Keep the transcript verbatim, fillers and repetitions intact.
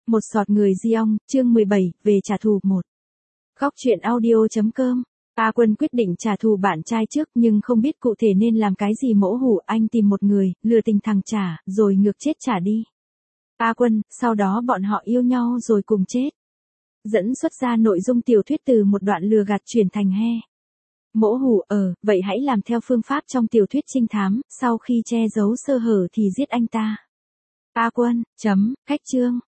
Một giọt người Giong, chương mười bảy, về trả thù một. Góc truyện audio.com. A Quân quyết định trả thù bạn trai trước nhưng không biết cụ thể nên làm cái gì. Mỗ hủ anh tìm một người, lừa tình thằng trả, rồi ngược chết trả đi. A Quân, sau đó bọn họ yêu nhau rồi cùng chết. Dẫn xuất ra nội dung tiểu thuyết từ một đoạn lừa gạt chuyển thành he. Mỗ hủ, ờ, vậy hãy làm theo phương pháp trong tiểu thuyết trinh thám, sau khi che giấu sơ hở thì giết anh ta. A Quân, chấm, cách chương.